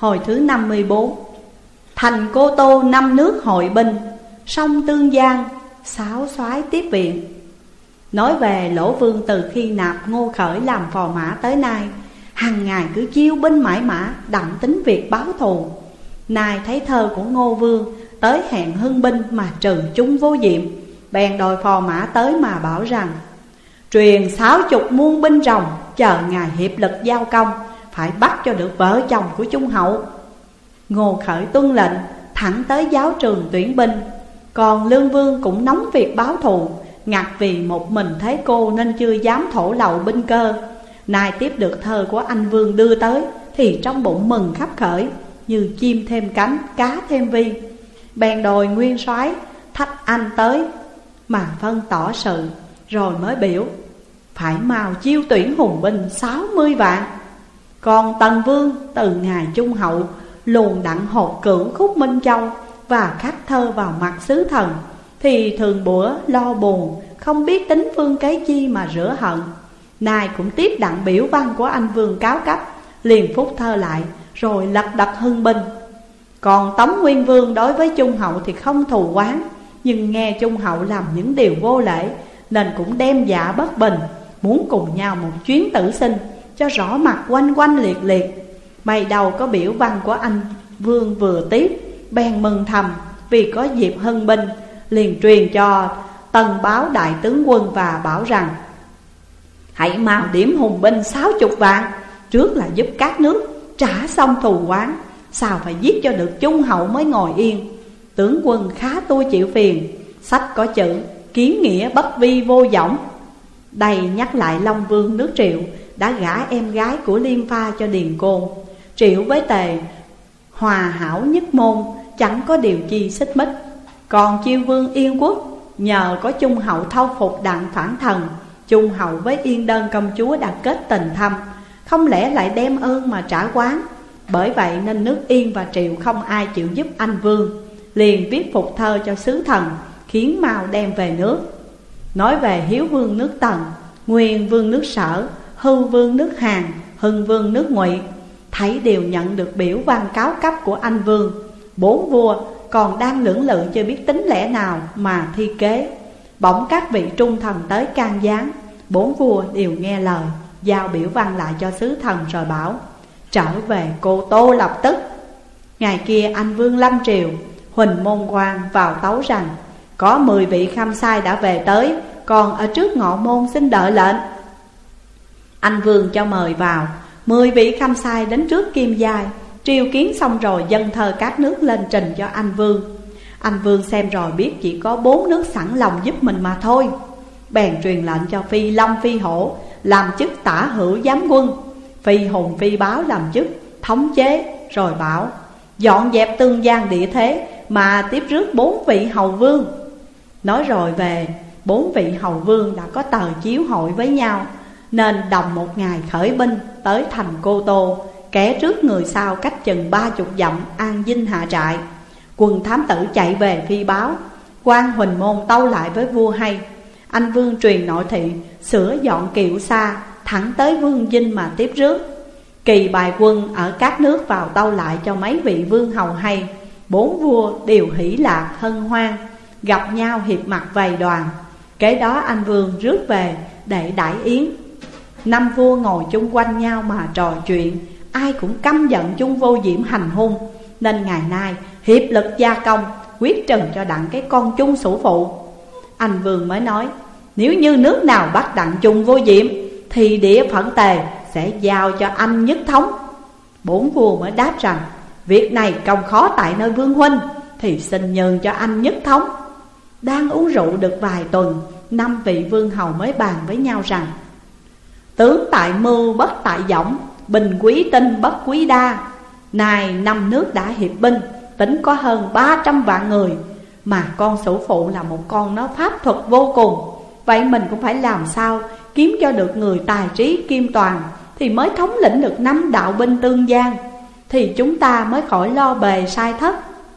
Hồi thứ 54. Thành Cô Tô 5 nước hội binh, sông Tương Giang 6 soái tiếp viện. Nói về Lỗ Vương từ khi nạp Ngô Khởi làm phò mã tới nay, hàng ngày cứ chiêu binh mãi mã, đặng tính việc báo thù. Nay thấy thơ của Ngô Vương tới hẹn hưng binh mà trừ chúng vô diệm, bèn đòi phò mã tới mà bảo rằng: truyền 60 muôn binh rồng, chờ ngài hiệp lực giao công, phải bắt cho được vợ chồng của Trung hậu. Ngô Khởi tuân lệnh, thẳng tới giáo trường tuyển binh. Còn Lương Vương cũng nóng việc báo thù, ngặt vì một mình Thế Cô nên chưa dám thổ lậu binh cơ. Nay tiếp được thơ của anh Vương đưa tới, thì trong bụng mừng khắp khởi, như chim thêm cánh, cá thêm vi. Bèn đòi nguyên soái thách anh tới mà phân tỏ sự, rồi mới biểu phải mau chiêu tuyển hùng binh 60 vạn. Còn Tần Vương từ ngày Trung hậu luồn đặng hột cửu khúc Minh Châu và khắc thơ vào mặt sứ thần, thì thường bữa lo buồn, không biết tính phương kế chi mà rửa hận. Nay cũng tiếp đặng biểu văn của anh Vương cáo cấp, liền phúc thơ lại, rồi lật đật hưng binh. Còn Tống Nguyên Vương đối với Trung hậu thì không thù oán, nhưng nghe Trung hậu làm những điều vô lễ, nên cũng đem dạ bất bình, muốn cùng nhau một chuyến tử sinh, cho rõ mặt quanh quanh liệt liệt. May đầu có biểu văn của anh Vương vừa tiếp, bèn mừng thầm vì có dịp hưng binh, liền truyền cho Tần báo đại tướng quân và bảo rằng: hãy mau điểm hùng binh 60 vạn, trước là giúp các nước trả xong thù oán, sao phải giết cho được Trung hậu mới ngồi yên. Tướng quân khá tôi chịu phiền, sách có chữ kiến nghĩa bất vi vô vọng. Đây nhắc lại Long Vương nước Triệu đã gả em gái của Liêm Pha cho Điền Côn. Triệu với Tề hòa hảo nhất môn, chẳng có điều chi xích mích. Còn Chiêu Vương Yên Quốc nhờ có Trung hậu thâu phục đặng phản thần, Trung hậu với Yên Đơn công chúa đã kết tình thâm, không lẽ lại đem ơn mà trả quán. Bởi vậy nên nước Yên và Triệu không ai chịu giúp anh Vương, liền viết phục thơ cho sứ thần, khiến mau đem về nước. Nói về Hiếu Vương nước Tần, Nguyên Vương nước Sở, Hưu Vương nước Hàn, Hưng Vương nước Ngụy, thấy đều nhận được biểu văn cáo cấp của anh Vương. 4 vua còn đang lưỡng lự chưa biết tính lẽ nào mà thi kế. Bỗng các vị trung thần tới can gián, 4 vua đều nghe lời, giao biểu văn lại cho sứ thần rồi bảo: trở về Cô Tô lập tức. Ngày kia anh Vương lâm triều, Huỳnh Môn Quan vào tấu rằng: có 10 vị khâm sai đã về tới, còn ở trước ngọ môn xin đợi lệnh. Anh Vương cho mời vào. 10 vị khâm sai đến trước Kim Giai, triều kiến xong rồi dâng thơ các nước lên trình cho anh Vương. Anh Vương xem rồi biết chỉ có 4 nước sẵn lòng giúp mình mà thôi, bèn truyền lệnh cho Phi Long Phi Hổ làm chức tả hữu giám quân, Phi Hùng Phi Báo làm chức thống chế, rồi bảo dọn dẹp Tương Giang địa thế mà tiếp rước 4 vị hầu vương. Nói rồi về 4 vị hầu vương đã có tờ chiếu hội với nhau, nên đồng một ngày khởi binh tới thành Cô Tô, kẻ trước người sau cách chừng 30 dặm an dinh hạ trại. Quân thám tử chạy về Phi báo, quan Huỳnh Môn tâu lại với vua hay. Anh Vương truyền nội thị sửa dọn kiệu xa, thẳng tới Vương dinh mà tiếp rước. Kỳ bài quân ở các nước vào tâu lại cho mấy vị vương hầu hay. 4 vua đều hỷ lạc hân hoan, gặp nhau hiệp mặt vầy đoàn. Kế đó anh Vương rước về để đãi yến. 5 vua ngồi chung quanh nhau mà trò chuyện, ai cũng căm giận chung vô diệm hành hung. Nên ngày nay hiệp lực gia công, quyết trừng cho đặng cái con chung sủ phụ. Anh Vương mới nói: nếu như nước nào bắt đặng chung vô diệm, thì địa phận Tề sẽ giao cho anh nhất thống. 4 vua mới đáp rằng: việc này công khó tại nơi vương huynh, thì xin nhường cho anh nhất thống. Đang uống rượu được vài tuần, 5 vị vương hầu mới bàn với nhau rằng: tướng tại mưu bất tại dõng, bình quý tinh bất quý đa. Này 5 nước đã hiệp binh, tính có hơn 300 vạn người, mà con sủ phụ là một con nó pháp thuật vô cùng. Vậy mình cũng phải làm sao kiếm cho được người tài trí kim toàn, thì mới thống lĩnh được 5 đạo binh Tương Giang, thì chúng ta mới khỏi lo bề sai thất.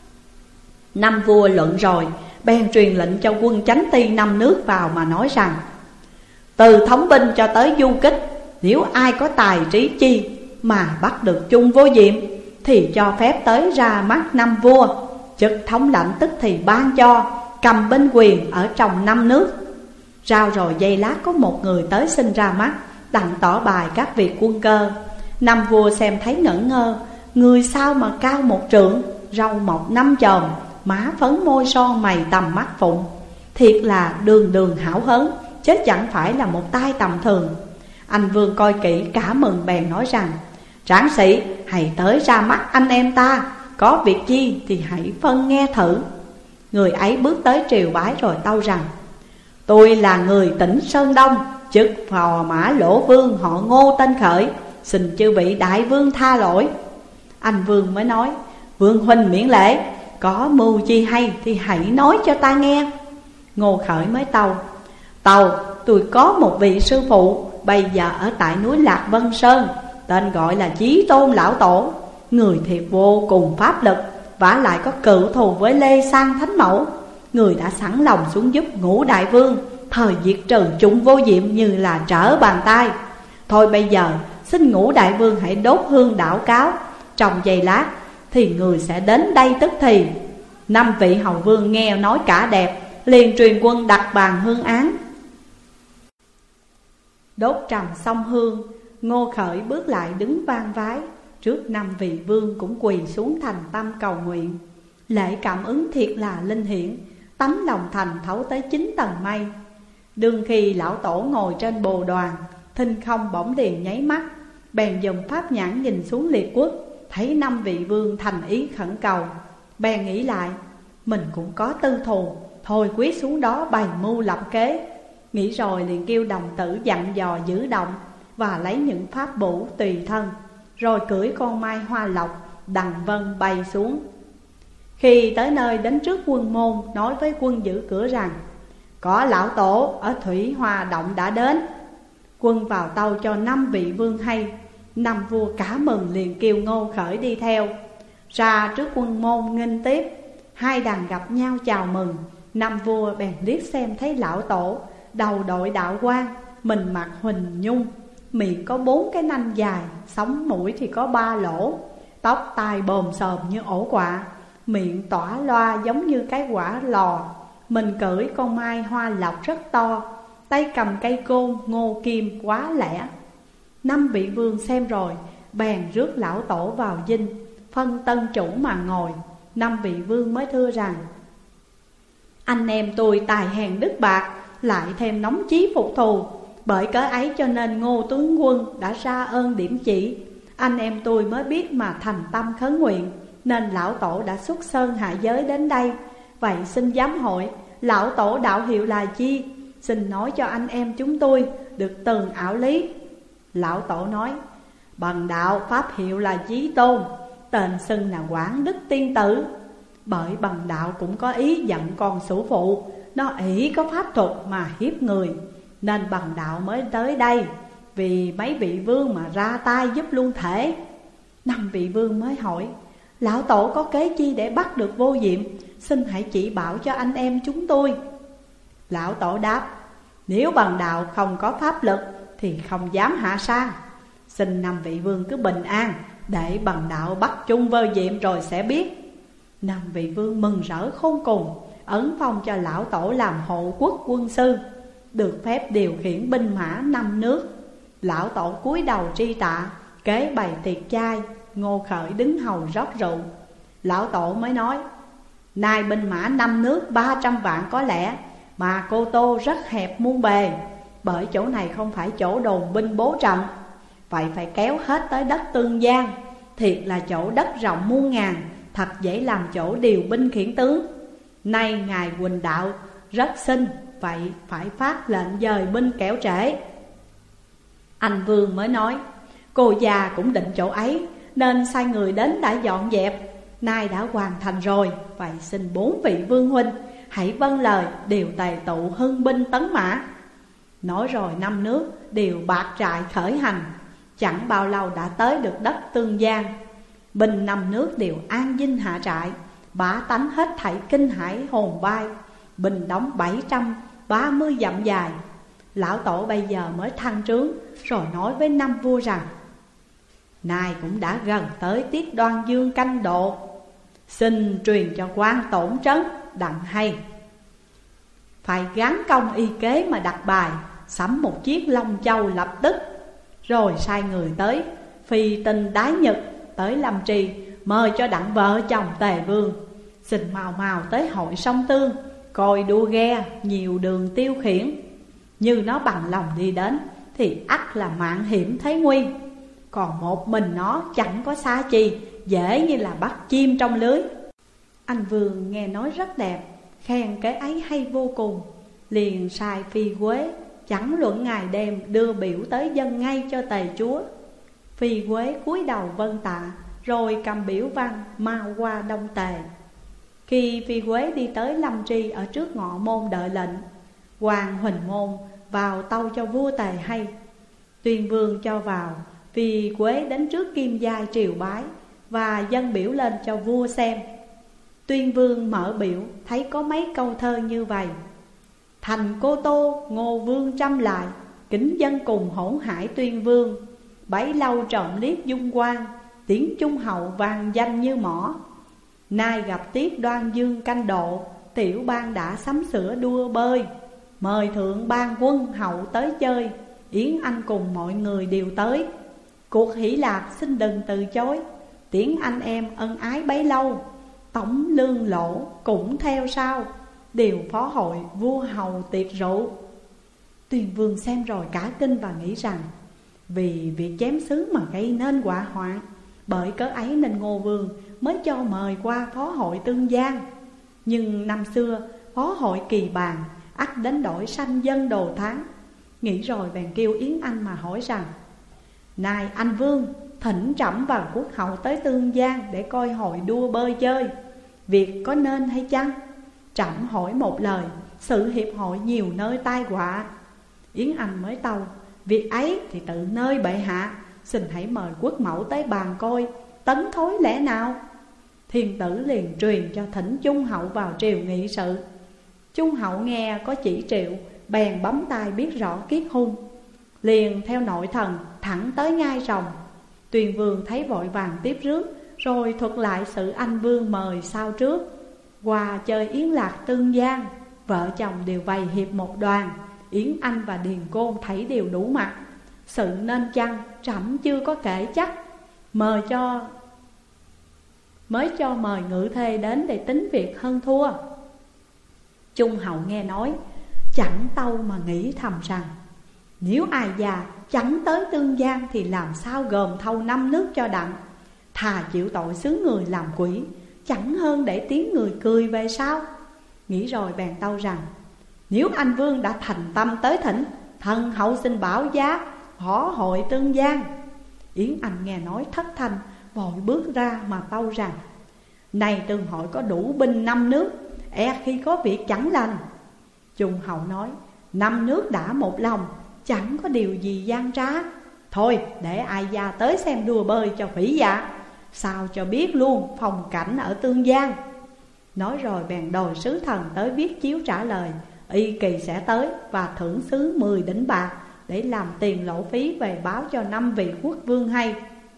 5 vua luận rồi, bèn truyền lệnh cho quân chánh ti 5 nước vào mà nói rằng: từ thống binh cho tới du kích, nếu ai có tài trí chi mà bắt được chung vô diệm, thì cho phép tới ra mắt năm vua. Chức thống lãnh tức thì ban cho, cầm binh quyền ở trong 5 nước. Rao rồi giây lát có một người tới xin ra mắt, đặng tỏ bài các việc quân cơ. Năm vua xem thấy ngẩn ngơ, người sao mà cao 1 trượng, râu mọc 5 chòm, má phấn môi son mày tầm mắt phụng. Thiệt là đường đường hảo hớn, chứ chẳng phải là một tai tầm thường. Anh Vương coi kỹ cả mừng bèn nói rằng: tráng sĩ hãy tới ra mắt anh em ta, có việc chi thì hãy phân nghe thử. Người ấy bước tới triều bái rồi tâu rằng: tôi là người tỉnh Sơn Đông, chức phò mã Lỗ Vương họ Ngô tên Khởi, xin chư vị đại vương tha lỗi. Anh Vương mới nói: vương huynh miễn lễ, có mưu chi hay thì hãy nói cho ta nghe. Ngô Khởi mới tâu: tôi có một vị sư phụ bây giờ ở tại núi Lạc Vân Sơn, tên gọi là Chí Tôn Lão Tổ. Người thiệt vô cùng pháp lực, vả lại có cựu thù với Lê Sang Thánh Mẫu. Người đã sẵn lòng xuống giúp Ngũ Đại Vương, thời diệt trừ chúng vô diệm như là trở bàn tay. Thôi bây giờ xin Ngũ Đại Vương hãy đốt hương đảo cáo, trong giây lát thì người sẽ đến đây tức thì. 5 vị hầu vương nghe nói cả đẹp, liền truyền quân đặt bàn hương án. Đốt trầm xong hương, Ngô Khởi bước lại đứng vang vái, trước 5 vị vương cũng quỳ xuống thành tâm cầu nguyện. Lễ cảm ứng thiệt là linh hiển, tấm lòng thành thấu tới 9 tầng mây. Đương khi lão tổ ngồi trên bồ đoàn, thinh không bỗng liền nháy mắt, bèn dùng pháp nhãn nhìn xuống liệt quốc, thấy 5 vị vương thành ý khẩn cầu. Bèn nghĩ lại, mình cũng có tư thù, thôi quyết xuống đó bày mưu lập kế. Nghĩ rồi liền kêu đồng tử dặn dò giữ động, và lấy những pháp bổ tùy thân, rồi cưỡi con mai hoa lộc đằng vân bay xuống. Khi tới nơi đến trước quân môn, nói với quân giữ cửa rằng: có lão tổ ở Thủy Hoa Động đã đến. Quân vào tâu cho 5 vị vương hay. 5 vua cả mừng liền kêu Ngô Khởi đi theo. Ra trước quân môn nghênh tiếp, 2 đàn gặp nhau chào mừng. 5 vua bèn liếc xem thấy lão tổ, đầu đội đạo quan, mình mặc huỳnh nhung, miệng có 4 cái nanh dài, sống mũi thì có 3 lỗ, tóc tai bồm xồm như ổ quạ, miệng tỏa loa giống như cái quả lò. Mình cưỡi con mai hoa lộc rất to, tay cầm cây côn ngô kim quá lẻ. 5 vị vương xem rồi, bèn rước lão tổ vào dinh, phân tân chủ mà ngồi. 5 vị vương mới thưa rằng: anh em tôi tài hèn đức bạc, lại thêm nóng chí phục thù, bởi cớ ấy cho nên Ngô tướng quân đã ra ơn điểm chỉ. Anh em tôi mới biết mà thành tâm khấn nguyện, nên lão tổ đã xuất sơn hạ giới đến đây. Vậy xin giám hội, lão tổ đạo hiệu là chi? Xin nói cho anh em chúng tôi được tường ảo lý. Lão tổ nói: bần đạo pháp hiệu là Chí Tôn, tên xưng là Quảng Đức Tiên Tử. Bởi bần đạo cũng có ý giận con sủ phụ, nó ỷ có pháp thuật mà hiếp người, nên bần đạo mới tới đây, vì mấy vị vương mà ra tay giúp luôn thể. 5 vị vương mới hỏi: lão tổ có kế chi để bắt được vô diệm? Xin hãy chỉ bảo cho anh em chúng tôi. Lão tổ đáp: nếu bần đạo không có pháp lực thì không dám hạ sang. Xin 5 vị vương cứ bình an, để bần đạo bắt chung vô diệm rồi sẽ biết. 5 vị vương mừng rỡ khôn cùng, ấn phong cho lão tổ làm hộ quốc quân sư, được phép điều khiển binh mã 5 nước. Lão tổ cúi đầu tri tạ, kế bày tiệc chay. Ngô Khởi đứng hầu rót rượu. Lão tổ mới nói: nay binh mã 5 nước 300 vạn có lẽ, mà Cô Tô rất hẹp muôn bề, bởi chỗ này không phải chỗ đồn binh bố trận. Vậy phải kéo hết tới đất Tương Giang, thiệt là chỗ đất rộng muôn ngàn, thật dễ làm chỗ điều binh khiển tướng. Nay ngài Quỳnh đạo rất xinh, vậy phải phát lệnh dời binh kẻo trễ. Anh Vương mới nói: cô già cũng định chỗ ấy, nên sai người đến đã dọn dẹp, nay đã hoàn thành rồi. Vậy xin 4 vị vương huynh hãy vâng lời điều tề tụ hưng binh tấn mã. Nói rồi 5 nước đều bạt trại khởi hành. Chẳng bao lâu đã tới được đất Tương Giang. Binh 5 nước đều an dinh hạ trại, bá tánh hết thảy kinh hãi hồn bay. Binh đóng 730 dặm dài. Lão tổ bây giờ mới thăng trướng, rồi nói với 5 vua rằng: nay cũng đã gần tới tiết Đoan Dương canh độ, xin truyền cho quan tổn trấn đặng hay. Phải gắn công y kế mà đặt bài, sắm một chiếc long châu lập tức. Rồi sai người tới phi tình đái nhật tới Lâm Trì, mời cho đặng vợ chồng Tề Vương. Xin mau mau tới hội sông Tương, coi đua ghe nhiều đường tiêu khiển. Như nó bằng lòng đi đến thì ắt là mạng hiểm thấy nguy. Còn một mình nó chẳng có xa chi, dễ như là bắt chim trong lưới. Anh Vương nghe nói rất đẹp, khen cái ấy hay vô cùng, liền sai Phi Quế chẳng luận ngày đêm đưa biểu tới dâng ngay cho Tề chúa. Phi Quế cúi đầu vâng tạ, rồi cầm biểu văn mau qua Đông Tề. Khi Phi Quế đi tới Lâm Tri ở trước ngọ môn đợi lệnh, Hoàng Huỳnh Môn vào tâu cho vua Tề hay. Tuyên Vương cho vào, Phi Quế đến trước Kim Giai triều bái và dâng biểu lên cho vua xem. Tuyên Vương mở biểu thấy có mấy câu thơ như vậy: thành Cô Tô Ngô Vương trăm lại, kính dân cùng hỗn hải Tuyên Vương. Bấy lâu trộm liếc dung quang, tiếng trung hậu vang danh như mỏ. Nay gặp tiết Đoan Dương canh độ, tiểu bang đã sắm sửa đua bơi. Mời thượng ban quân hậu tới chơi, Yến Anh cùng mọi người đều tới. Cuộc hỷ lạc xin đừng từ chối, tiễn anh em ân ái bấy lâu. Tổng lương lỗ cũng theo sau, điều phó hội vua hầu tiệc rượu. Tuyên Vương xem rồi cả kinh và nghĩ rằng vì việc chém xứ mà gây nên họa hoạn, bởi cớ ấy nên Ngô Vương mới cho mời qua phó hội Tương Giang. Nhưng năm xưa phó hội kỳ bàn, ắt đến đổi sanh dân đồ tháng. Nghĩ rồi bèn kêu Yến Anh mà hỏi rằng: này anh Vương, thỉnh trẫm và quốc hậu tới Tương Giang để coi hội đua bơi chơi, việc có nên hay chăng? Trẫm hỏi một lời, sự hiệp hội nhiều nơi tai họa. Yến Anh mới tâu: việc ấy thì tự nơi bệ hạ, xin hãy mời quốc mẫu tới bàn coi, tấn thối lẽ nào. Thiên tử liền truyền cho thỉnh Trung hậu vào triều nghị sự. Trung hậu nghe có chỉ triệu, bèn bấm tay biết rõ kiết hung, liền theo nội thần thẳng tới ngai rồng. Tuyên Vương thấy vội vàng tiếp rước, rồi thuật lại sự anh Vương mời sau trước. Qua chơi yến lạc Tương Giang, vợ chồng đều bày hiệp một đoàn. Yến Anh và Điền Côn thấy đều đủ mặt. Sự nên chăng trẫm chưa có kể chắc, mới cho mời ngự thê đến để tính việc hơn thua. Trung hậu nghe nói, chẳng tâu mà nghĩ thầm rằng: nếu ai già chẳng tới Tương Giang thì làm sao gồm thâu 5 nước cho đặng. Thà chịu tội xứ người làm quỷ, chẳng hơn để tiếng người cười về sao. Nghĩ rồi bèn tâu rằng: nếu anh Vương đã thành tâm tới thỉnh, thần hậu xin bảo giá phó hội Tương Giang. Yến Anh nghe nói thất thanh, vội bước ra mà tâu rằng: này tương hội có đủ binh 5 nước, e khi có việc chẳng lành. Trung hậu nói: 5 nước đã một lòng, chẳng có điều gì gian trá. Thôi để ai gia tới xem đua bơi cho phỉ dạ, sao cho biết luôn phong cảnh ở Tương Giang. Nói rồi bèn đòi sứ thần tới viết chiếu trả lời, y kỳ sẽ tới và thưởng xứ 10 đỉnh bạc để làm tiền lộ phí về báo cho 5 vị quốc vương hay.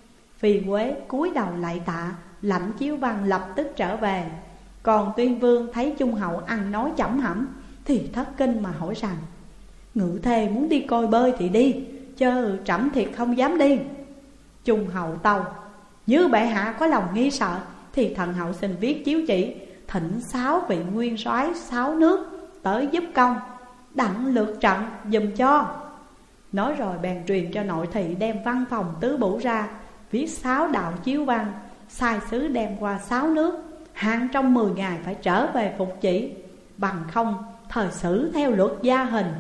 Phi Quế cúi đầu lạy tạ, lãnh chiếu văn lập tức trở về. Còn Tuyên Vương thấy Trung hậu ăn nói chẩm hẩm thì thất kinh mà hỏi rằng: ngự thê muốn đi coi bơi thì đi, chớ trẫm thiệt không dám đi. Trung hậu tâu: như bệ hạ có lòng nghi sợ thì thần hậu xin viết chiếu chỉ, thỉnh 6 vị nguyên soái 6 nước tới giúp công, đặng lượt trận giùm cho. Nói rồi bèn truyền cho nội thị đem văn phòng tứ bổ ra, viết 6 đạo chiếu văn, sai sứ đem qua 6 nước, hạn trong 10 ngày phải trở về phục chỉ, bằng không thời xử theo luật gia hình.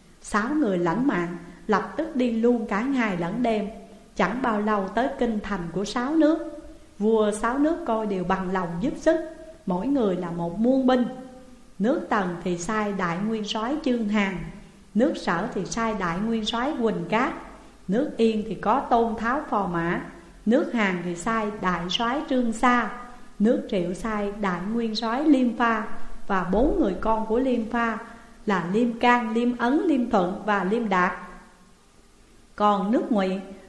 6 người lãnh mạng lập tức đi luôn cả ngày lẫn đêm. Chẳng bao lâu tới kinh thành của 6 nước. Vua 6 nước coi đều bằng lòng giúp sức, mỗi người là một muôn binh. Nước Tần thì sai đại nguyên soái Chương Hàn, nước Sở thì sai đại nguyên soái Quỳnh Cát, nước Yên thì có Tôn Tháo phò mã, nước Hàn thì sai đại soái Trương Sa, nước Triệu sai đại nguyên soái Liêm Pha và 4 người con của Liêm Pha là Liêm Can, Liêm Ấn, Liêm Thuận và Liêm Đạt. Còn nước Ngụy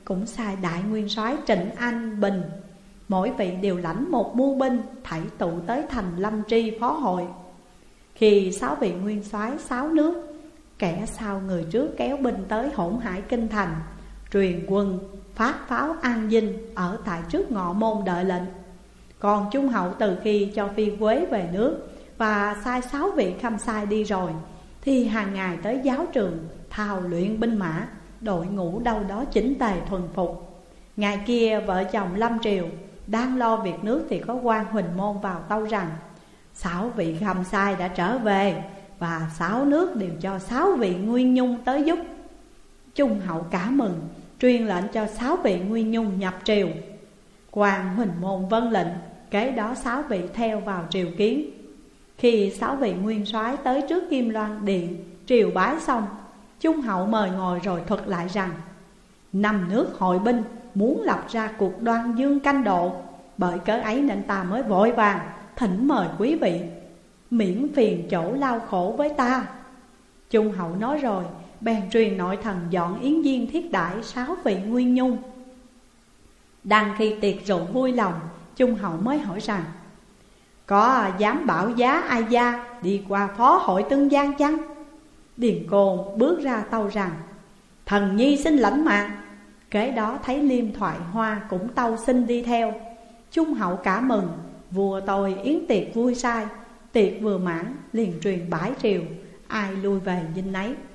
cũng sai đại nguyên soái Trịnh Anh Bình, mỗi vị đều lãnh một muôn binh, thảy tụ tới thành Lâm Tri phó hội. Khi 6 vị nguyên soái 6 nước, kẻ sau người trước kéo binh tới Hỗn Hải Kinh thành, truyền quân phát pháo an dinh ở tại trước ngọ môn đợi lệnh. Còn Trung hậu từ khi cho Phi Quế về nước và sai 6 vị khâm sai đi rồi, thì hàng ngày tới giáo trường thao luyện binh mã, đội ngũ đâu đó chỉnh tề thuần phục. Ngày kia vợ chồng Lâm Triều đang lo việc nước thì có quan Huỳnh Môn vào tâu rằng 6 vị khâm sai đã trở về và 6 nước đều cho 6 vị Nguyên Nhung tới giúp. Trung hậu cả mừng, truyền lệnh cho 6 vị Nguyên Nhung nhập triều. Quan Huỳnh Môn vâng lệnh, kế đó 6 vị theo vào triều kiến. Khi 6 vị nguyên soái tới trước Kim Loan điện triều bái xong, Trung hậu mời ngồi rồi thuật lại rằng 5 nước hội binh muốn lập ra cuộc đoan dương canh độ, bởi cớ ấy nên ta mới vội vàng thỉnh mời quý vị miễn phiền chỗ lao khổ với ta. Trung hậu nói rồi bèn truyền nội thần dọn yến viên thiết đãi 6 vị Nguyên Nhung. Đang khi tiệc rượu vui lòng, Trung hậu mới hỏi rằng có dám bảo giá ai gia đi qua phó hội Tương Giang chăng? Điền Côn bước ra tâu rằng thần nhi xin lãnh mạng. Kế đó thấy Liêm Thoại Hoa cũng tâu xin đi theo. Trung hậu cả mừng, vua tôi yến tiệc vui sai. Tiệc vừa mãn liền truyền bãi triều, ai lui về dinh nấy.